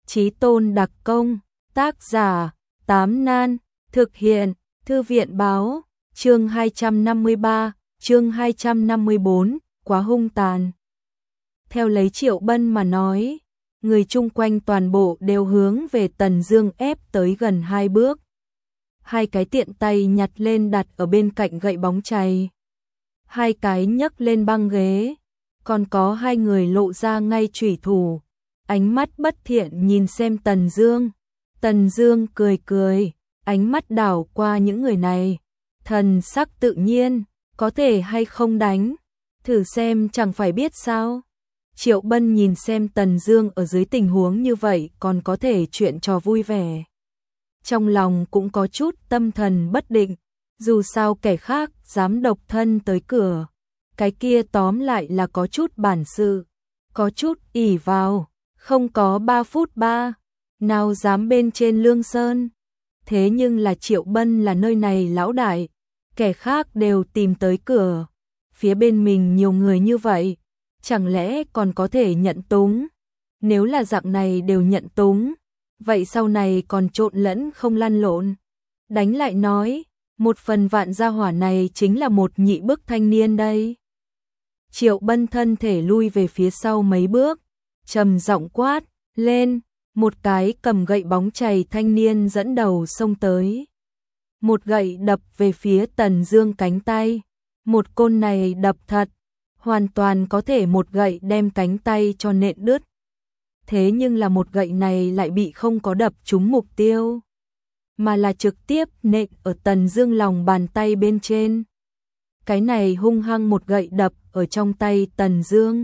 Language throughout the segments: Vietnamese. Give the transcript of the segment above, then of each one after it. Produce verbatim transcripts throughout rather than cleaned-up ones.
Chí tôn đặc công, tác giả, Tám Nan, thực hiện, Thư viện báo, chương hai trăm năm mươi ba, chương hai trăm năm mươi bốn, quá hung tàn. Theo lấy Triệu Bân mà nói, người chung quanh toàn bộ đều hướng về Tần Dương ép tới gần hai bước. Hai cái tiện tay nhặt lên đặt ở bên cạnh gậy bóng chày. Hai cái nhấc lên băng ghế, còn có hai người lộ ra ngay chủy thủ, ánh mắt bất thiện nhìn xem Tần Dương. Tần Dương cười cười, ánh mắt đảo qua những người này, thần sắc tự nhiên, có thể hay không đánh, thử xem chẳng phải biết sao. Triệu Bân nhìn xem Tần Dương ở dưới tình huống như vậy còn có thể chuyện trò vui vẻ. Trong lòng cũng có chút tâm thần bất định, dù sao kẻ khác dám độc thân tới cửa, cái kia tóm lại là có chút bản sự, có chút ỷ vào, không có ba phút ba, nào dám bên trên Lương Sơn. Thế nhưng là Triệu Bân là nơi này lão đại, kẻ khác đều tìm tới cửa, phía bên mình nhiều người như vậy, chẳng lẽ còn có thể nhận túng? Nếu là dạng này đều nhận túng, vậy sau này còn trộn lẫn không lăn lộn. Đánh lại nói, một phần vạn gia hỏa này chính là một nhị bức thanh niên đây. Triệu Bân thân thể lui về phía sau mấy bước, trầm giọng quát lên, một cái cầm gậy bóng chày thanh niên dẫn đầu xông tới. Một gậy đập về phía Tần Dương cánh tay, một côn này đập thật, hoàn toàn có thể một gậy đem cánh tay cho nện đứt. Thế nhưng là một gậy này lại bị không có đập trúng mục tiêu, mà là trực tiếp nện ở Tần Dương lòng bàn tay bên trên. Cái này hung hăng một gậy đập ở trong tay Tần Dương,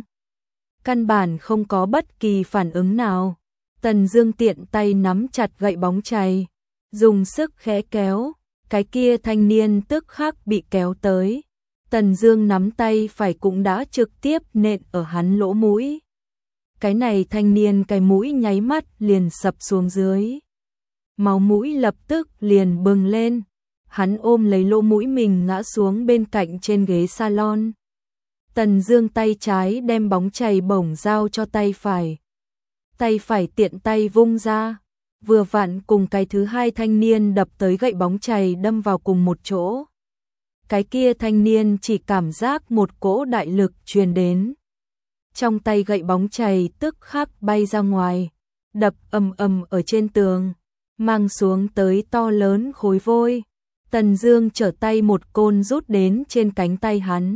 căn bản không có bất kỳ phản ứng nào. Tần Dương tiện tay nắm chặt gậy bóng chày, dùng sức khẽ kéo, cái kia thanh niên tức khắc bị kéo tới. Tần Dương nắm tay phải cũng đã trực tiếp nện ở hắn lỗ mũi. Cái này thanh niên cái mũi nháy mắt liền sập xuống dưới. Máu mũi lập tức liền bừng lên. Hắn ôm lấy lỗ mũi mình ngã xuống bên cạnh trên ghế salon. Tần Dương tay trái đem bóng chày bổng giao cho tay phải. Tay phải tiện tay vung ra, vừa vặn cùng cái thứ hai thanh niên đập tới gậy bóng chày đâm vào cùng một chỗ. Cái kia thanh niên chỉ cảm giác một cỗ đại lực truyền đến. Trong tay gậy bóng chày tức khắc bay ra ngoài, đập ầm ầm ở trên tường, mang xuống tới to lớn khối vôi. Tần Dương trở tay một côn rút đến trên cánh tay hắn,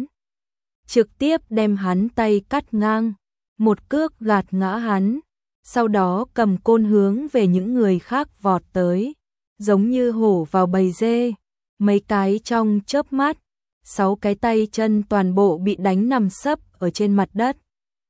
trực tiếp đem hắn tay cắt ngang, một cước gạt ngã hắn, sau đó cầm côn hướng về những người khác vọt tới, giống như hổ vào bầy dê. Mấy cái trong chớp mắt, sáu cái tay chân toàn bộ bị đánh nằm sấp ở trên mặt đất.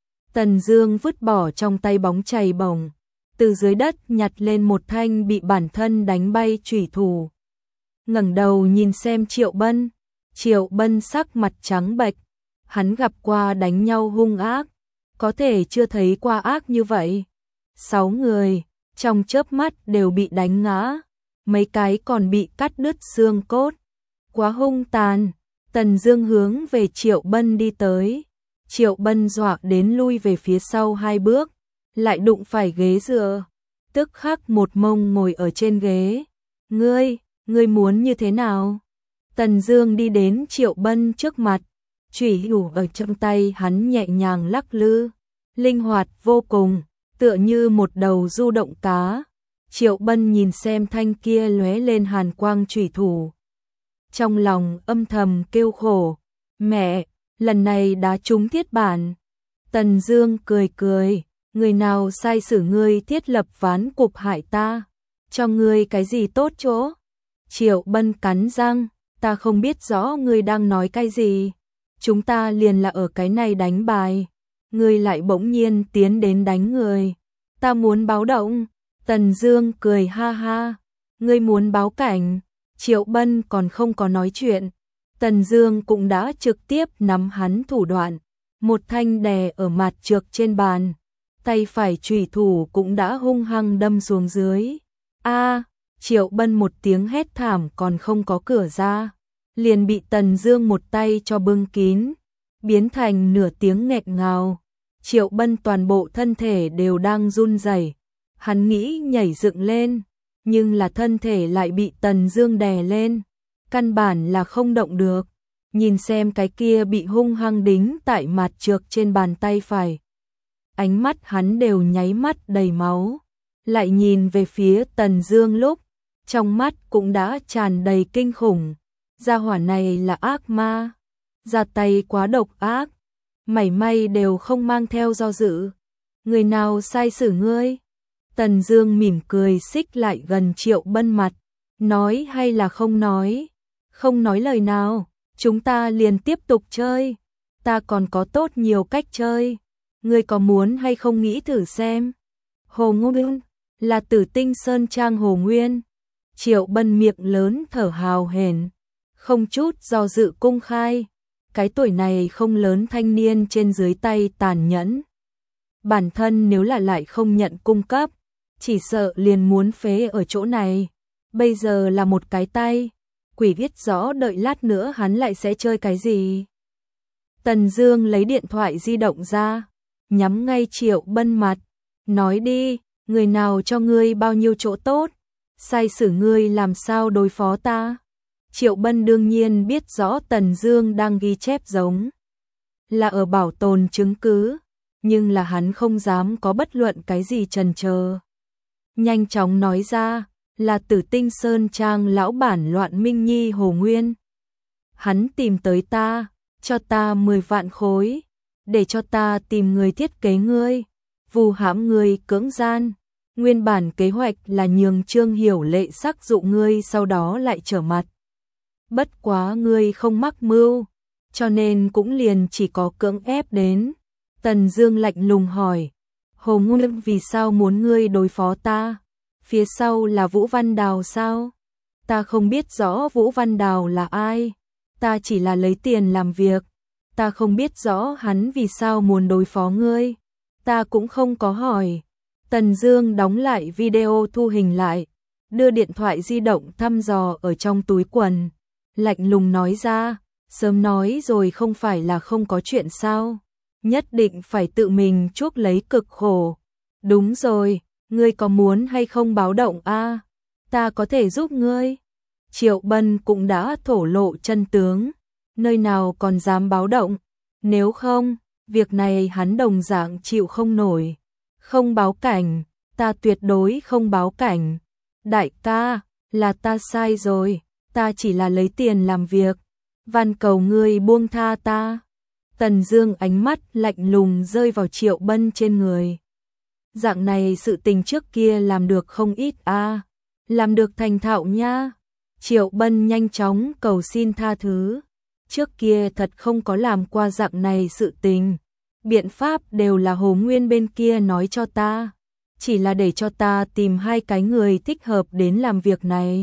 Tần Dương vứt bỏ trong tay bóng chày bổng, từ dưới đất nhặt lên một thanh bị bản thân đánh bay chủy thủ. Ngẩng đầu nhìn xem Triệu Bân, Triệu Bân sắc mặt trắng bệch, hắn gặp qua đánh nhau hung ác, có thể chưa thấy qua ác như vậy. Sáu người, trong chớp mắt đều bị đánh ngã, mấy cái còn bị cắt đứt xương cốt. Quá hung tàn. Tần Dương hướng về Triệu Bân đi tới. Triệu Bân dọa đến lui về phía sau hai bước, lại đụng phải ghế dựa, tức khắc một mông ngồi ở trên ghế. Ngươi, ngươi muốn như thế nào? Tần Dương đi đến Triệu Bân trước mặt, chủy thủ ở trong tay hắn nhẹ nhàng lắc lư, linh hoạt vô cùng, tựa như một đầu du động cá. Triệu Bân nhìn xem thanh kia lóe lên hàn quang chủy thủ, trong lòng âm thầm kêu khổ, mẹ, lần này đã trúng thiết bản. Tần Dương cười cười, người nào sai sử ngươi thiết lập ván cục hại ta, cho ngươi cái gì tốt chỗ? Triệu Bân cắn răng, ta không biết rõ ngươi đang nói cái gì, chúng ta liền là ở cái này đánh bài, ngươi lại bỗng nhiên tiến đến đánh người, ta muốn báo động. Tần Dương cười ha ha, ngươi muốn báo cảnh? Triệu Bân còn không có nói chuyện, Tần Dương cũng đã trực tiếp nắm hắn thủ đoạn, một thanh đè ở mặt trược trên bàn, tay phải chủy thủ cũng đã hung hăng đâm xuống dưới. A! Triệu Bân một tiếng hét thảm còn không có cửa ra, liền bị Tần Dương một tay cho bưng kín, biến thành nửa tiếng nghẹn ngào. Triệu Bân toàn bộ thân thể đều đang run rẩy, Hắn nghĩ nhảy dựng lên, nhưng là thân thể lại bị Tần Dương đè lên, căn bản là không động được. Nhìn xem cái kia bị hung hăng đính tại mặt trược trên bàn tay phải. Ánh mắt hắn đều nháy mắt đầy máu, lại nhìn về phía Tần Dương lúc, trong mắt cũng đã tràn đầy kinh khủng. Gia hỏa này là ác ma, ra tay quá độc ác, mảy may đều không mang theo do dự. Người nào sai xử ngươi? Tần Dương mỉm cười xích lại gần Triệu Bân mặt, nói hay là không nói? Không nói lời nào, chúng ta liền tiếp tục chơi. Ta còn có tốt nhiều cách chơi, ngươi có muốn hay không nghĩ thử xem? Hồ Nguyên là Tử Tinh Sơn Trang Hồ Nguyên. Triệu Bân miệng lớn thở hào hển, không chút do dự cung khai. Cái tuổi này không lớn thanh niên trên dưới tay tàn nhẫn. Bản thân nếu là lại không nhận cung cấp, chỉ sợ liền muốn phế ở chỗ này. Bây giờ là một cái tay, quỷ biết rõ đợi lát nữa hắn lại sẽ chơi cái gì. Tần Dương lấy điện thoại di động ra, nhắm ngay Triệu Bân mặt, nói đi, người nào cho ngươi bao nhiêu chỗ tốt, sai xử ngươi làm sao đối phó ta. Triệu Bân đương nhiên biết rõ Tần Dương đang ghi chép giống là ở bảo tồn chứng cứ, nhưng là hắn không dám có bất luận cái gì chần chờ. Nhanh chóng nói ra, là Tử Tinh Sơn Trang lão bản Loạn Minh Nhi Hồ Nguyên. Hắn tìm tới ta, cho ta mười vạn khối, để cho ta tìm người thiết kế ngươi, vu hãm ngươi cưỡng gian. Nguyên bản kế hoạch là nhường Trương Hiểu Lệ sắc dụ ngươi, sau đó lại trở mặt. Bất quá ngươi không mắc mưu, cho nên cũng liền chỉ có cưỡng ép đến. Tần Dương lạnh lùng hỏi, Hồ Nguyên vì sao muốn ngươi đối phó ta? Phía sau là Vũ Văn Đào sao? Ta không biết rõ Vũ Văn Đào là ai, ta chỉ là lấy tiền làm việc. Ta không biết rõ hắn vì sao muốn đối phó ngươi, ta cũng không có hỏi. Tần Dương đóng lại video thu hình lại, đưa điện thoại di động thăm dò ở trong túi quần, lạnh lùng nói ra, sớm nói rồi không phải là không có chuyện sao, nhất định phải tự mình chuốc lấy cực khổ. Đúng rồi, ngươi có muốn hay không báo động a? À? Ta có thể giúp ngươi. Triệu Bân cũng đã thổ lộ chân tướng, nơi nào còn dám báo động, nếu không, việc này hắn đồng dạng chịu không nổi. Không báo cảnh, ta tuyệt đối không báo cảnh. Đại ca, là ta sai rồi, ta chỉ là lấy tiền làm việc, van cầu ngươi buông tha ta. Tần Dương ánh mắt lạnh lùng rơi vào Triệu Bân trên người. Dạng này sự tình trước kia làm được không ít a, à, làm được thành thạo nha. Triệu Bân nhanh chóng cầu xin tha thứ. Trước kia thật không có làm qua dạng này sự tình. Biện pháp đều là Hồ Nguyên bên kia nói cho ta, chỉ là để cho ta tìm hai cái người thích hợp đến làm việc này.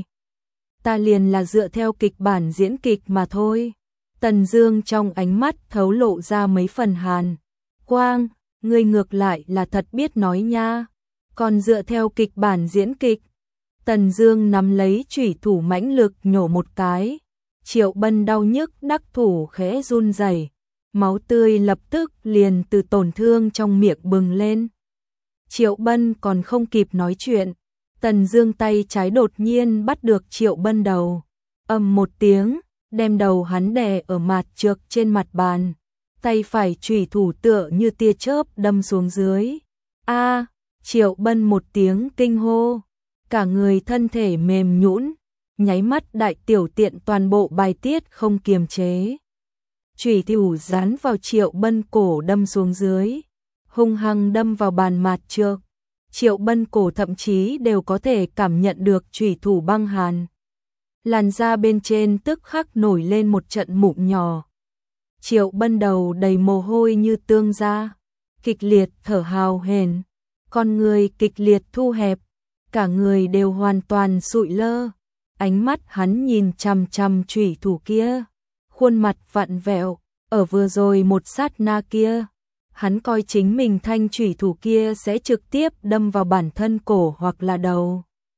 Ta liền là dựa theo kịch bản diễn kịch mà thôi. Tần Dương trong ánh mắt thấu lộ ra mấy phần hàn quang, ngươi ngược lại là thật biết nói nha, còn dựa theo kịch bản diễn kịch. Tần Dương nắm lấy chủy thủ mãnh lực nhổ một cái, Triệu Bân đau nhức đắc thủ khẽ run rẩy, máu tươi lập tức liền từ tổn thương trong miệng bừng lên. Triệu Bân còn không kịp nói chuyện, Tần Dương tay trái đột nhiên bắt được Triệu Bân đầu, ầm một tiếng, đem đầu hắn đè ở mặt trược trên mặt bàn, tay phải chủy thủ tựa như tia chớp đâm xuống dưới. A! À, Triệu Bân một tiếng kinh hô, cả người thân thể mềm nhũn, nháy mắt đại tiểu tiện toàn bộ bài tiết không kiềm chế. Chủy thủ dán vào Triệu Bân cổ đâm xuống dưới, hung hăng đâm vào bàn mặt trược. Triệu Bân cổ thậm chí đều có thể cảm nhận được chủy thủ băng hàn. Làn da bên trên tức khắc nổi lên một trận mụn nhỏ. Triệu Bân đầu đầy mồ hôi như tương ra, kịch liệt thở hào hển, con người kịch liệt thu hẹp, cả người đều hoàn toàn sụi lơ. Ánh mắt hắn nhìn chằm chằm chủy thủ kia, khuôn mặt vặn vẹo, ở vừa rồi một sát na kia, hắn coi chính mình thanh chủy thủ kia sẽ trực tiếp đâm vào bản thân cổ hoặc là đầu.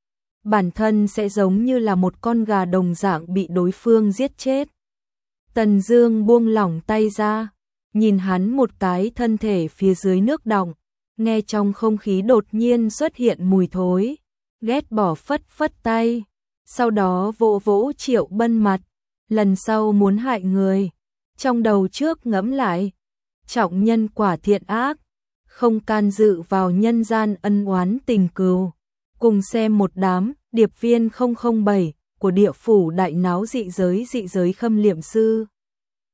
Bản thân sẽ giống như là một con gà đồng dạng bị đối phương giết chết. Tần Dương buông lỏng tay ra, nhìn hắn một cái thân thể phía dưới nước đọng, nghe trong không khí đột nhiên xuất hiện mùi thối, ghét bỏ phất phất tay, sau đó vỗ vỗ Triệu Bân mặt, lần sau muốn hại người, trong đầu trước ngẫm lại, trọng nhân quả thiện ác, không can dự vào nhân gian ân oán tình cừu, cùng xem một đám điệp viên không không bảy của địa phủ đại náo dị giới dị giới khâm liệm sư.